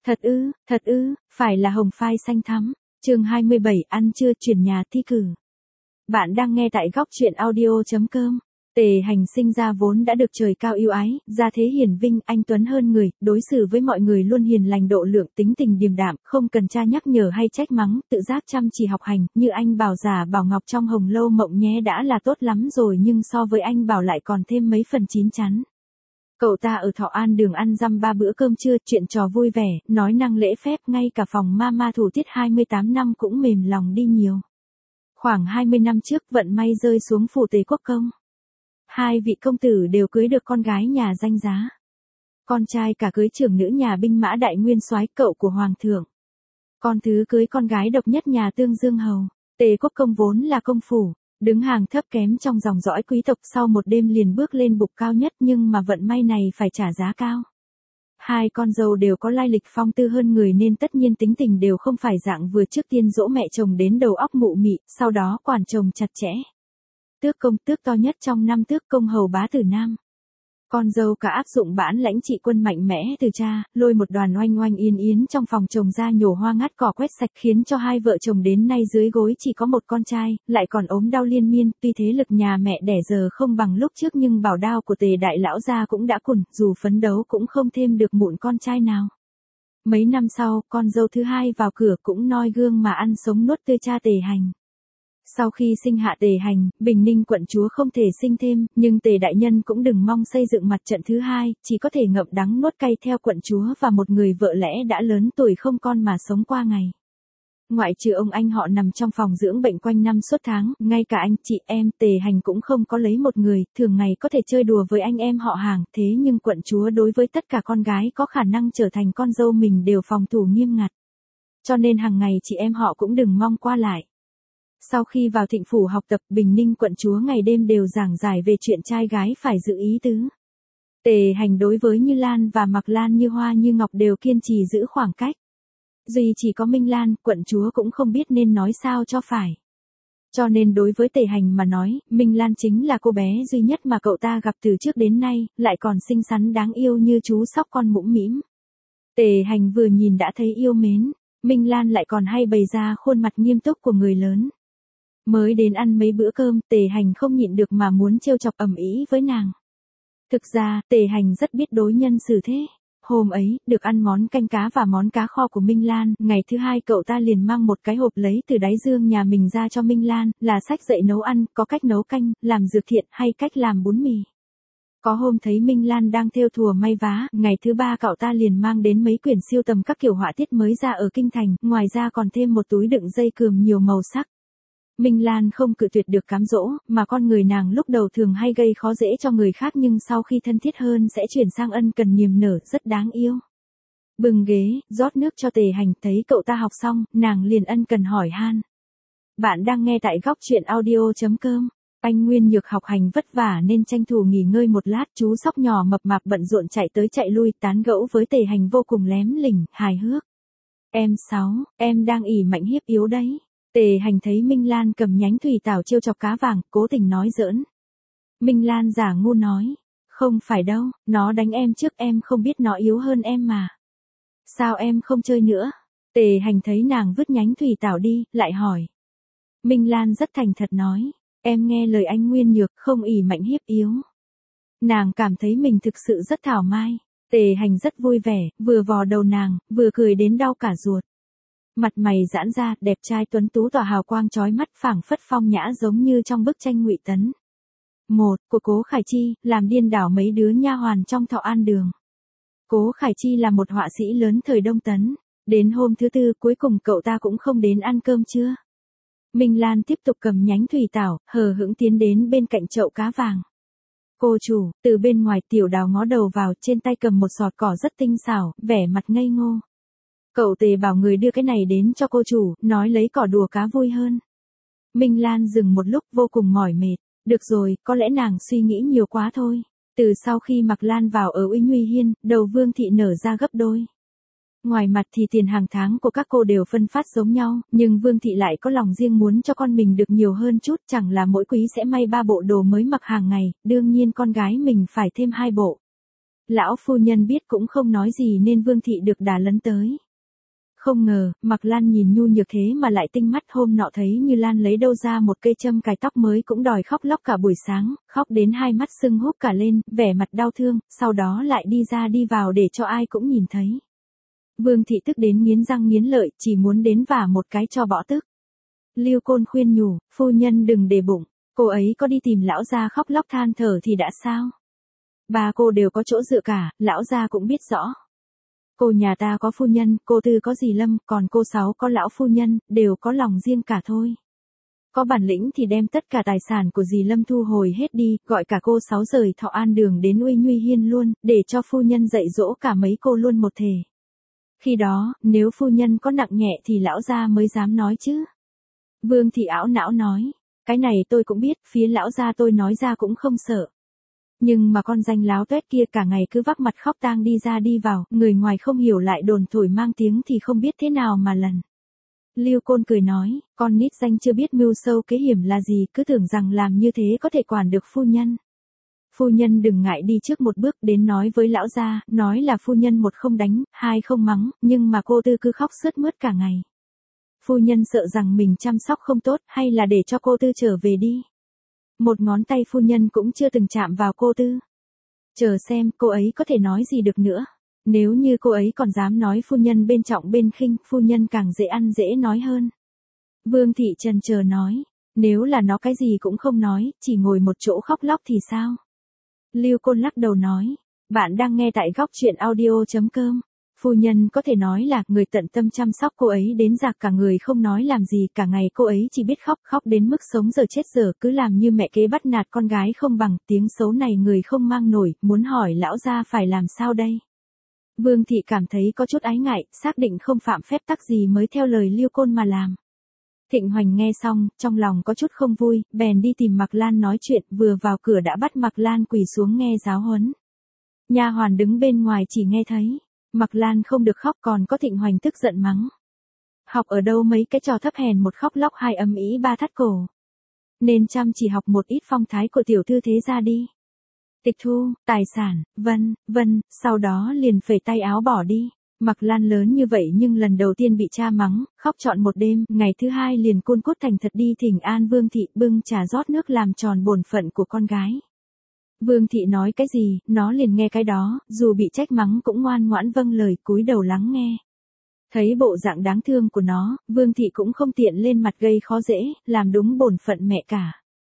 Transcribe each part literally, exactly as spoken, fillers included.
Thật ư, thật ư, phải là hồng phai xanh thắm. Chương hai mươi bảy, ăn trưa chuyển nhà thi cử. Bạn đang nghe tại góc truyện audio chấm com. Tề Hành sinh ra vốn đã được trời cao yêu ái, gia thế hiển vinh, anh tuấn hơn người, đối xử với mọi người luôn hiền lành độ lượng, tính tình điềm đạm, không cần cha nhắc nhở hay trách mắng, tự giác chăm chỉ học hành, như anh Bảo Giả Bảo Ngọc trong Hồng Lâu Mộng nhé đã là tốt lắm rồi, nhưng so với anh Bảo lại còn thêm mấy phần chín chắn. Cậu ta ở Thọ An đường ăn dăm ba bữa cơm trưa, chuyện trò vui vẻ, nói năng lễ phép, ngay cả phòng mama thủ tiết hai mươi tám năm cũng mềm lòng đi nhiều. Khoảng hai mươi năm trước vận may rơi xuống phủ Tề Quốc công. Hai vị công tử đều cưới được con gái nhà danh giá. Con trai cả cưới trưởng nữ nhà binh mã đại nguyên soái, cậu của hoàng thượng. Con thứ cưới con gái độc nhất nhà Tương Dương hầu. Tề Quốc công vốn là công phủ, đứng hàng thấp kém trong dòng dõi quý tộc, sau một đêm liền bước lên bục cao nhất, nhưng mà vận may này phải trả giá cao. Hai con dâu đều có lai lịch phong tư hơn người nên tất nhiên tính tình đều không phải dạng vừa, trước tiên dỗ mẹ chồng đến đầu óc mụ mị, sau đó quản chồng chặt chẽ. Tước công, tước to nhất trong năm tước công hầu bá tử Nam. Con dâu cả áp dụng bản lãnh trị quân mạnh mẽ từ cha, lôi một đoàn oanh oanh yên yến trong phòng chồng ra nhổ hoa ngắt cỏ quét sạch, khiến cho hai vợ chồng đến nay dưới gối chỉ có một con trai, lại còn ốm đau liên miên. Tuy thế lực nhà mẹ đẻ giờ không bằng lúc trước, nhưng bảo đao của Tề đại lão gia cũng đã cùn, dù phấn đấu cũng không thêm được mụn con trai nào. Mấy năm sau, con dâu thứ hai vào cửa cũng noi gương mà ăn sống nuốt tươi cha Tề Hành. Sau khi sinh hạ Tề Hành, Bình Ninh quận chúa không thể sinh thêm, nhưng Tề đại nhân cũng đừng mong xây dựng mặt trận thứ hai, chỉ có thể ngậm đắng nuốt cay theo quận chúa và một người vợ lẽ đã lớn tuổi không con mà sống qua ngày. Ngoại trừ ông anh họ nằm trong phòng dưỡng bệnh quanh năm suốt tháng, ngay cả anh chị em Tề Hành cũng không có lấy một người, thường ngày có thể chơi đùa với anh em họ hàng, thế nhưng quận chúa đối với tất cả con gái có khả năng trở thành con dâu mình đều phòng thủ nghiêm ngặt. Cho nên hàng ngày chị em họ cũng đừng mong qua lại. Sau khi vào Thịnh phủ học tập, Bình Ninh quận chúa ngày đêm đều giảng giải về chuyện trai gái phải giữ ý tứ. Tề Hành đối với Như Lan và Mạc Lan như hoa như ngọc đều kiên trì giữ khoảng cách. Duy chỉ có Minh Lan, quận chúa cũng không biết nên nói sao cho phải. Cho nên đối với Tề Hành mà nói, Minh Lan chính là cô bé duy nhất mà cậu ta gặp từ trước đến nay, lại còn xinh xắn đáng yêu như chú sóc con mũm mĩm. Tề Hành vừa nhìn đã thấy yêu mến, Minh Lan lại còn hay bày ra khuôn mặt nghiêm túc của người lớn. Mới đến ăn mấy bữa cơm, Tề Hành không nhịn được mà muốn trêu chọc ầm ĩ với nàng. Thực ra, Tề Hành rất biết đối nhân xử thế. Hôm ấy, được ăn món canh cá và món cá kho của Minh Lan, ngày thứ hai cậu ta liền mang một cái hộp lấy từ đáy giường nhà mình ra cho Minh Lan, là sách dạy nấu ăn, có cách nấu canh, làm dược thiện hay cách làm bún mì. Có hôm thấy Minh Lan đang thêu thùa may vá, ngày thứ ba cậu ta liền mang đến mấy quyển siêu tầm các kiểu họa tiết mới ra ở kinh thành, ngoài ra còn thêm một túi đựng dây cườm nhiều màu sắc. Minh Lan không cự tuyệt được cám dỗ, mà con người nàng lúc đầu thường hay gây khó dễ cho người khác, nhưng sau khi thân thiết hơn sẽ chuyển sang ân cần niềm nở, rất đáng yêu. Bưng ghế, rót nước cho Tề Hành, thấy cậu ta học xong, nàng liền ân cần hỏi han. Bạn đang nghe tại góc truyện audio chấm com. Anh Nguyên Nhược học hành vất vả nên tranh thủ nghỉ ngơi một lát, chú sóc nhỏ mập mạp bận rộn chạy tới chạy lui, tán gẫu với Tề Hành vô cùng lém lỉnh, hài hước. Em sáu, em đang ỉ mạnh hiếp yếu đấy. Tề Hành thấy Minh Lan cầm nhánh thủy tảo trêu chọc cá vàng, cố tình nói giỡn. Minh Lan giả ngu nói, không phải đâu, nó đánh em trước, em không biết nó yếu hơn em mà. Sao em không chơi nữa? Tề Hành thấy nàng vứt nhánh thủy tảo đi, lại hỏi. Minh Lan rất thành thật nói, em nghe lời anh Nguyên Nhược, không ỉ mạnh hiếp yếu. Nàng cảm thấy mình thực sự rất thảo mai. Tề Hành rất vui vẻ, vừa vò đầu nàng, vừa cười đến đau cả ruột. Mặt mày giãn ra, đẹp trai tuấn tú tỏa hào quang chói mắt, phảng phất phong nhã giống như trong bức tranh Ngụy Tấn. Một, của Cố Khải Chi, làm điên đảo mấy đứa nha hoàn trong Thọ An đường. Cố Khải Chi là một họa sĩ lớn thời Đông Tấn. Đến hôm thứ tư, cuối cùng cậu ta cũng không đến ăn cơm trưa. Minh Lan tiếp tục cầm nhánh thủy tảo, hờ hững tiến đến bên cạnh chậu cá vàng. Cô chủ, từ bên ngoài Tiểu Đào ngó đầu vào, trên tay cầm một sọt cỏ rất tinh xảo, vẻ mặt ngây ngô. Cậu Tề bảo người đưa cái này đến cho cô chủ, nói lấy cỏ đùa cá vui hơn. Minh Lan dừng một lúc vô cùng mỏi mệt. Được rồi, có lẽ nàng suy nghĩ nhiều quá thôi. Từ sau khi Mạc Lan vào ở Uy Nguy Hiên, đầu Vương thị nở ra gấp đôi. Ngoài mặt thì tiền hàng tháng của các cô đều phân phát giống nhau, nhưng Vương thị lại có lòng riêng muốn cho con mình được nhiều hơn chút, chẳng là mỗi quý sẽ may ba bộ đồ mới mặc hàng ngày, đương nhiên con gái mình phải thêm hai bộ. Lão phu nhân biết cũng không nói gì nên Vương thị được đà lấn tới. Không ngờ, Mạc Lan nhìn nhu nhược thế mà lại tinh mắt, hôm nọ thấy Như Lan lấy đâu ra một cây châm cài tóc mới cũng đòi khóc lóc cả buổi sáng, khóc đến hai mắt sưng húp cả lên, vẻ mặt đau thương, sau đó lại đi ra đi vào để cho ai cũng nhìn thấy. Vương thị tức đến nghiến răng nghiến lợi, chỉ muốn đến vả một cái cho bỏ tức. Lưu Côn khuyên nhủ, phu nhân đừng để bụng, cô ấy có đi tìm lão gia khóc lóc than thở thì đã sao? Ba cô đều có chỗ dựa cả, lão gia cũng biết rõ. Cô nhà ta có phu nhân, cô Tư có dì Lâm, còn cô Sáu có lão phu nhân, đều có lòng riêng cả thôi. Có bản lĩnh thì đem tất cả tài sản của dì Lâm thu hồi hết đi, gọi cả cô Sáu rời Thọ An Đường đến Uy Nhuy Hiên luôn, để cho phu nhân dạy dỗ cả mấy cô luôn một thể. Khi đó, nếu phu nhân có nặng nhẹ thì lão gia mới dám nói chứ. Vương thị ảo não nói, cái này tôi cũng biết, phía lão gia tôi nói ra cũng không sợ. Nhưng mà con danh láo tuét kia cả ngày cứ vác mặt khóc tang đi ra đi vào, người ngoài không hiểu lại đồn thổi mang tiếng thì không biết thế nào mà lần. Lưu Côn cười nói, con nít danh chưa biết mưu sâu kế hiểm là gì, cứ tưởng rằng làm như thế có thể quản được phu nhân. Phu nhân đừng ngại đi trước một bước đến nói với lão gia, nói là phu nhân một không đánh, hai không mắng, nhưng mà cô Tư cứ khóc sướt mướt cả ngày. Phu nhân sợ rằng mình chăm sóc không tốt, hay là để cho cô Tư trở về đi. Một ngón tay phu nhân cũng chưa từng chạm vào cô Tư. Chờ xem cô ấy có thể nói gì được nữa. Nếu như cô ấy còn dám nói phu nhân bên trọng bên khinh, phu nhân càng dễ ăn dễ nói hơn. Vương thị trần chờ nói, nếu là nó cái gì cũng không nói, chỉ ngồi một chỗ khóc lóc thì sao? Lưu Côn lắc đầu nói, bạn đang nghe tại góc truyện audio chấm com. Phu nhân có thể nói là người tận tâm chăm sóc cô ấy đến già cả người không nói làm gì, cả ngày cô ấy chỉ biết khóc khóc đến mức sống giờ chết giờ, cứ làm như mẹ kế bắt nạt con gái không bằng, tiếng xấu này người không mang nổi, muốn hỏi lão gia phải làm sao đây? Vương thị cảm thấy có chút ái ngại, xác định không phạm phép tắc gì mới theo lời Lưu Côn mà làm. Thịnh Hoành nghe xong, trong lòng có chút không vui, bèn đi tìm Mạc Lan nói chuyện, vừa vào cửa đã bắt Mạc Lan quỳ xuống nghe giáo huấn. Nha hoàn đứng bên ngoài chỉ nghe thấy. Mạc Lan không được khóc, còn có Thịnh Hoành tức giận mắng. Học ở đâu mấy cái trò thấp hèn, một khóc lóc hai ầm ĩ ba thắt cổ. Nên chăm chỉ học một ít phong thái của tiểu thư thế gia đi. Tịch thu, tài sản, vân, vân, sau đó liền phẩy tay áo bỏ đi. Mạc Lan lớn như vậy nhưng lần đầu tiên bị cha mắng, khóc trọn một đêm, ngày thứ hai liền côn cốt thành thật đi thỉnh an Vương thị, bưng trà rót nước làm tròn bổn phận của con gái. Vương thị nói cái gì, nó liền nghe cái đó, dù bị trách mắng cũng ngoan ngoãn vâng lời, cúi đầu lắng nghe. Thấy bộ dạng đáng thương của nó, Vương thị cũng không tiện lên mặt gây khó dễ, làm đúng bổn phận mẹ cả.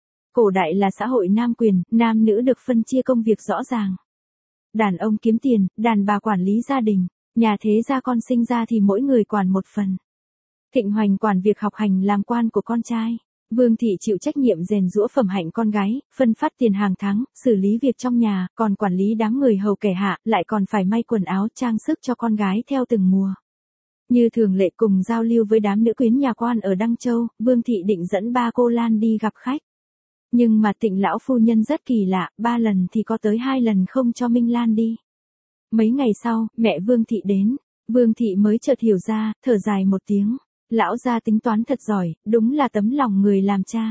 Cổ đại là xã hội nam quyền, nam nữ được phân chia công việc rõ ràng. Đàn ông kiếm tiền, đàn bà quản lý gia đình, nhà thế gia con sinh ra thì mỗi người quản một phần. Thịnh Hoành quản việc học hành làm quan của con trai. Vương thị chịu trách nhiệm rèn giũa phẩm hạnh con gái, phân phát tiền hàng tháng, xử lý việc trong nhà, còn quản lý đám người hầu kẻ hạ, lại còn phải may quần áo trang sức cho con gái theo từng mùa. Như thường lệ cùng giao lưu với đám nữ quyến nhà quan ở Đăng Châu, Vương thị định dẫn ba cô Lan đi gặp khách. Nhưng mà Tịnh lão phu nhân rất kỳ lạ, ba lần thì có tới hai lần không cho Minh Lan đi. Mấy ngày sau, mẹ Vương thị đến, Vương thị mới chợt hiểu ra, thở dài một tiếng. Lão gia tính toán thật giỏi, đúng là tấm lòng người làm cha.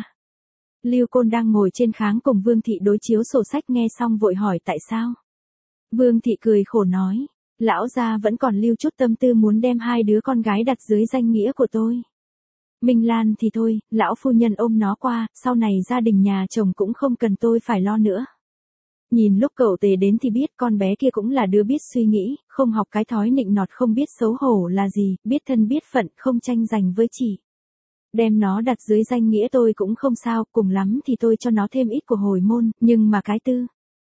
Lưu Côn đang ngồi trên kháng cùng Vương thị đối chiếu sổ sách nghe xong vội hỏi tại sao. Vương thị cười khổ nói, lão gia vẫn còn lưu chút tâm tư muốn đem hai đứa con gái đặt dưới danh nghĩa của tôi. Minh Lan thì thôi, lão phu nhân ôm nó qua, sau này gia đình nhà chồng cũng không cần tôi phải lo nữa. Nhìn lúc cậu Tề đến thì biết con bé kia cũng là đứa biết suy nghĩ, không học cái thói nịnh nọt không biết xấu hổ là gì, biết thân biết phận, không tranh giành với chị. Đem nó đặt dưới danh nghĩa tôi cũng không sao, cùng lắm thì tôi cho nó thêm ít của hồi môn, nhưng mà cái tư.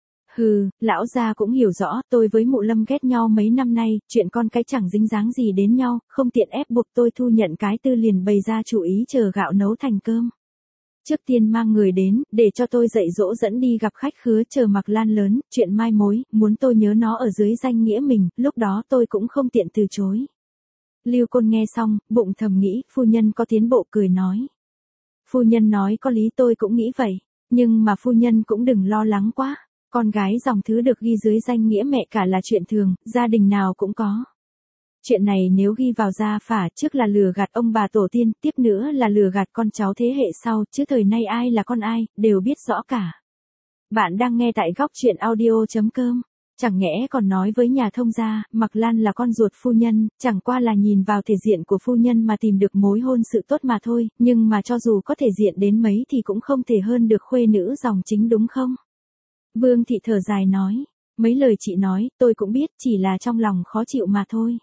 Hừ, lão gia cũng hiểu rõ, tôi với mụ Lâm ghét nhau mấy năm nay, chuyện con cái chẳng dính dáng gì đến nhau, không tiện ép buộc tôi thu nhận cái tư liền bày ra chủ ý chờ gạo nấu thành cơm. Trước tiên mang người đến, để cho tôi dạy dỗ dẫn đi gặp khách khứa chờ Mạc Lan lớn, chuyện mai mối, muốn tôi nhớ nó ở dưới danh nghĩa mình, lúc đó tôi cũng không tiện từ chối. Lưu Côn nghe xong, bụng thầm nghĩ, phu nhân có tiến bộ cười nói. Phu nhân nói có lý tôi cũng nghĩ vậy, nhưng mà phu nhân cũng đừng lo lắng quá, con gái dòng thứ được ghi dưới danh nghĩa mẹ cả là chuyện thường, gia đình nào cũng có. Chuyện này nếu ghi vào gia phả trước là lừa gạt ông bà tổ tiên, tiếp nữa là lừa gạt con cháu thế hệ sau, chứ thời nay ai là con ai, đều biết rõ cả. Bạn đang nghe tại góc truyện audio chấm com. Chẳng nhẽ còn nói với nhà thông gia, Mạc Lan là con ruột phu nhân, chẳng qua là nhìn vào thể diện của phu nhân mà tìm được mối hôn sự tốt mà thôi, nhưng mà cho dù có thể diện đến mấy thì cũng không thể hơn được khuê nữ dòng chính đúng không? Vương thị thở dài nói, mấy lời chị nói, tôi cũng biết, chỉ là trong lòng khó chịu mà thôi.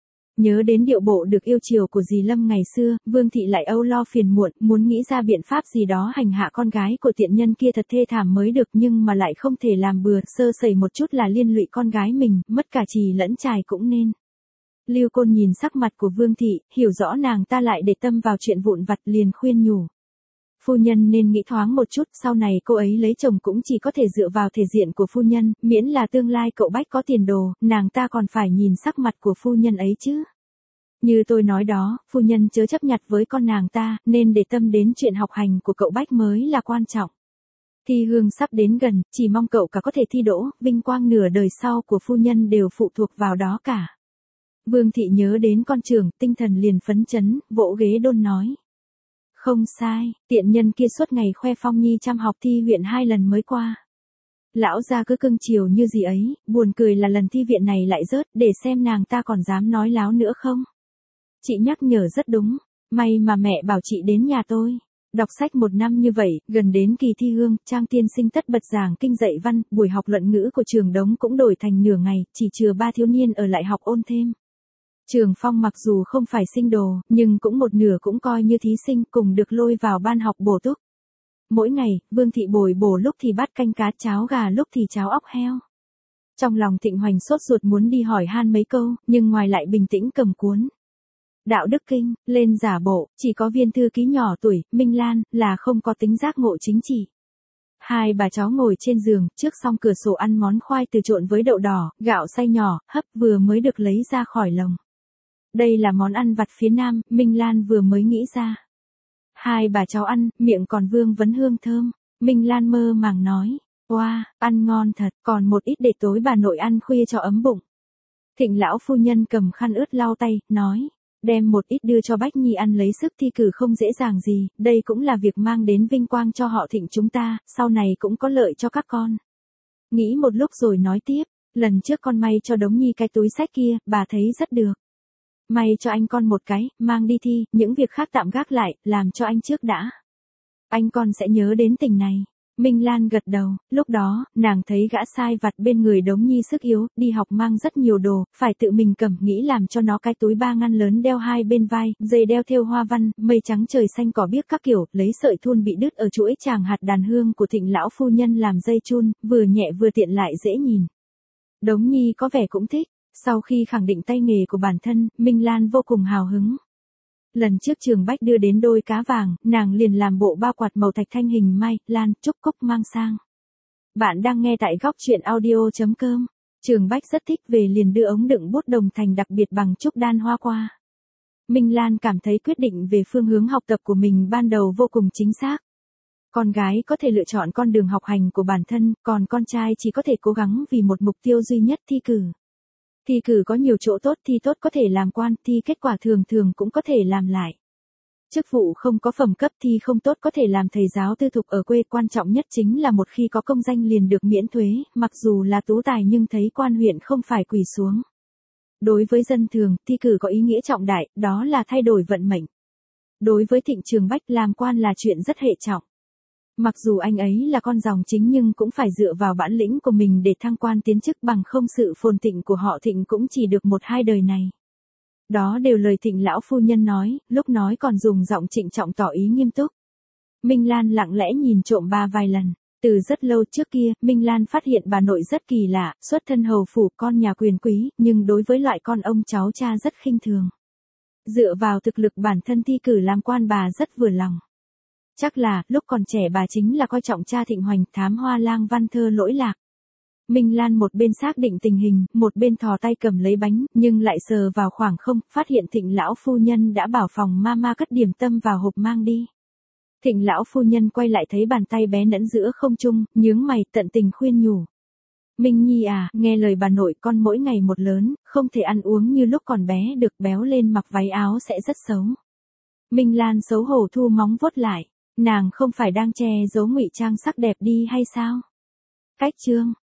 Nhớ đến điệu bộ được yêu chiều của dì Lâm ngày xưa, Vương thị lại âu lo phiền muộn, muốn nghĩ ra biện pháp gì đó hành hạ con gái của tiện nhân kia thật thê thảm mới được, nhưng mà lại không thể làm bừa, sơ sẩy một chút là liên lụy con gái mình, mất cả chì lẫn chài cũng nên. Lưu Côn nhìn sắc mặt của Vương thị, hiểu rõ nàng ta lại để tâm vào chuyện vụn vặt, liền khuyên nhủ. Phu nhân nên nghĩ thoáng một chút, sau này cô ấy lấy chồng cũng chỉ có thể dựa vào thể diện của phu nhân, miễn là tương lai cậu Bách có tiền đồ, nàng ta còn phải nhìn sắc mặt của phu nhân ấy chứ. Như tôi nói đó, phu nhân chớ chấp nhặt với con nàng ta, nên để tâm đến chuyện học hành của cậu Bách mới là quan trọng. Thi hương sắp đến gần, chỉ mong cậu cả có thể thi đỗ, vinh quang nửa đời sau của phu nhân đều phụ thuộc vào đó cả. Vương thị nhớ đến con trưởng, tinh thần liền phấn chấn, vỗ ghế đôn nói. Không sai, tiện nhân kia suốt ngày khoe Phong Nhi chăm học thi huyện hai lần mới qua. Lão gia cứ cưng chiều như gì ấy, buồn cười là lần thi viện này lại rớt, để xem nàng ta còn dám nói láo nữa không. Chị nhắc nhở rất đúng, may mà mẹ bảo chị đến nhà tôi. Đọc sách một năm như vậy, gần đến kỳ thi hương, Trang tiên sinh tất bật giảng kinh dạy văn, buổi học luận ngữ của trường Đống cũng đổi thành nửa ngày, chỉ chừa ba thiếu niên ở lại học ôn thêm. Trường Phong mặc dù không phải sinh đồ, nhưng cũng một nửa cũng coi như thí sinh, cùng được lôi vào ban học bổ túc. Mỗi ngày, Vương thị bồi bổ lúc thì bát canh cá cháo gà lúc thì cháo óc heo. Trong lòng Thịnh Hoành sốt ruột muốn đi hỏi han mấy câu, nhưng ngoài lại bình tĩnh cầm cuốn Đạo đức kinh, lên giả bộ, chỉ có viên thư ký nhỏ tuổi, Minh Lan, là không có tính giác ngộ chính trị. Hai bà cháu ngồi trên giường, trước song cửa sổ ăn món khoai từ trộn với đậu đỏ, gạo xay nhỏ, hấp vừa mới được lấy ra khỏi lồng. Đây là món ăn vặt phía Nam, Minh Lan vừa mới nghĩ ra. Hai bà cháu ăn, miệng còn vương vấn hương thơm. Minh Lan mơ màng nói, wow, ăn ngon thật, còn một ít để tối bà nội ăn khuya cho ấm bụng. Thịnh lão phu nhân cầm khăn ướt lau tay, nói, đem một ít đưa cho Bách Nhi ăn lấy sức thi cử không dễ dàng gì, đây cũng là việc mang đến vinh quang cho họ Thịnh chúng ta, sau này cũng có lợi cho các con. Nghĩ một lúc rồi nói tiếp, lần trước con may cho Đống Nhi cái túi sách kia, bà thấy rất được. May cho anh con một cái, mang đi thi, những việc khác tạm gác lại, làm cho anh trước đã. Anh con sẽ nhớ đến tình này. Minh Lan gật đầu, lúc đó, nàng thấy gã sai vặt bên người Đống Nhi sức yếu, đi học mang rất nhiều đồ, phải tự mình cầm, nghĩ làm cho nó cái túi ba ngăn lớn đeo hai bên vai, dây đeo thêu hoa văn, mây trắng trời xanh cỏ biếc các kiểu, lấy sợi thun bị đứt ở chuỗi tràng hạt đàn hương của Thịnh lão phu nhân làm dây chun, vừa nhẹ vừa tiện lại dễ nhìn. Đống Nhi có vẻ cũng thích. Sau khi khẳng định tay nghề của bản thân, Minh Lan vô cùng hào hứng. Lần trước Trường Bách đưa đến đôi cá vàng, nàng liền làm bộ bao quạt màu thạch thanh hình mai, lan, trúc cúc mang sang. Bạn đang nghe tại góc truyện audio chấm com. Trường Bách rất thích về liền đưa ống đựng bút đồng thành đặc biệt bằng trúc đan hoa qua. Minh Lan cảm thấy quyết định về phương hướng học tập của mình ban đầu vô cùng chính xác. Con gái có thể lựa chọn con đường học hành của bản thân, còn con trai chỉ có thể cố gắng vì một mục tiêu duy nhất, thi cử. Thi cử có nhiều chỗ tốt, thi tốt có thể làm quan, thi kết quả thường thường cũng có thể làm lại. Chức vụ không có phẩm cấp, thi không tốt có thể làm thầy giáo tư thục ở quê, quan trọng nhất chính là một khi có công danh liền được miễn thuế, mặc dù là tú tài nhưng thấy quan huyện không phải quỳ xuống. Đối với dân thường, thi cử có ý nghĩa trọng đại, đó là thay đổi vận mệnh. Đối với Thịnh Trường Bách, làm quan là chuyện rất hệ trọng. Mặc dù anh ấy là con dòng chính nhưng cũng phải dựa vào bản lĩnh của mình để thăng quan tiến chức, bằng không sự phồn thịnh của họ Thịnh cũng chỉ được một hai đời này. Đó đều lời Thịnh lão phu nhân nói, lúc nói còn dùng giọng trịnh trọng tỏ ý nghiêm túc. Minh Lan lặng lẽ nhìn trộm bà vài lần. Từ rất lâu trước kia, Minh Lan phát hiện bà nội rất kỳ lạ, xuất thân hầu phủ, con nhà quyền quý, nhưng đối với loại con ông cháu cha rất khinh thường. Dựa vào thực lực bản thân thi cử làm quan bà rất vừa lòng. Chắc là, lúc còn trẻ bà chính là coi trọng cha Thịnh Hoành, thám hoa lang văn thơ lỗi lạc. Minh Lan một bên xác định tình hình, một bên thò tay cầm lấy bánh, nhưng lại sờ vào khoảng không, phát hiện Thịnh lão phu nhân đã bảo phòng mama cất điểm tâm vào hộp mang đi. Thịnh lão phu nhân quay lại thấy bàn tay bé nẫn giữa không trung, nhướng mày tận tình khuyên nhủ. Minh Nhi à, nghe lời bà nội, con mỗi ngày một lớn, không thể ăn uống như lúc còn bé được, béo lên mặc váy áo sẽ rất xấu. Minh Lan xấu hổ thu móng vuốt lại. Nàng không phải đang che giấu ngụy trang sắc đẹp đi hay sao? Cách chương